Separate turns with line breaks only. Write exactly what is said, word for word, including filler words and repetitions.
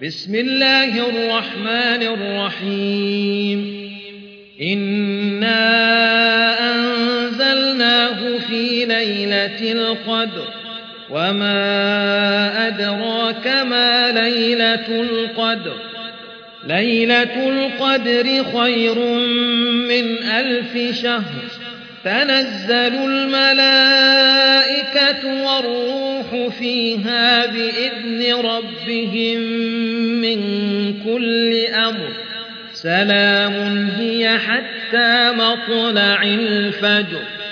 بسم الله الرحمن الرحيم إنا أنزلناه في ليلة القدر وما أدراك ما ليلة القدر ليلة القدر خير من ألف شهر تنزل الملائكة والروح فيها بإذن ربهم من كل أمر سلام هي حتى مطلع الفجر.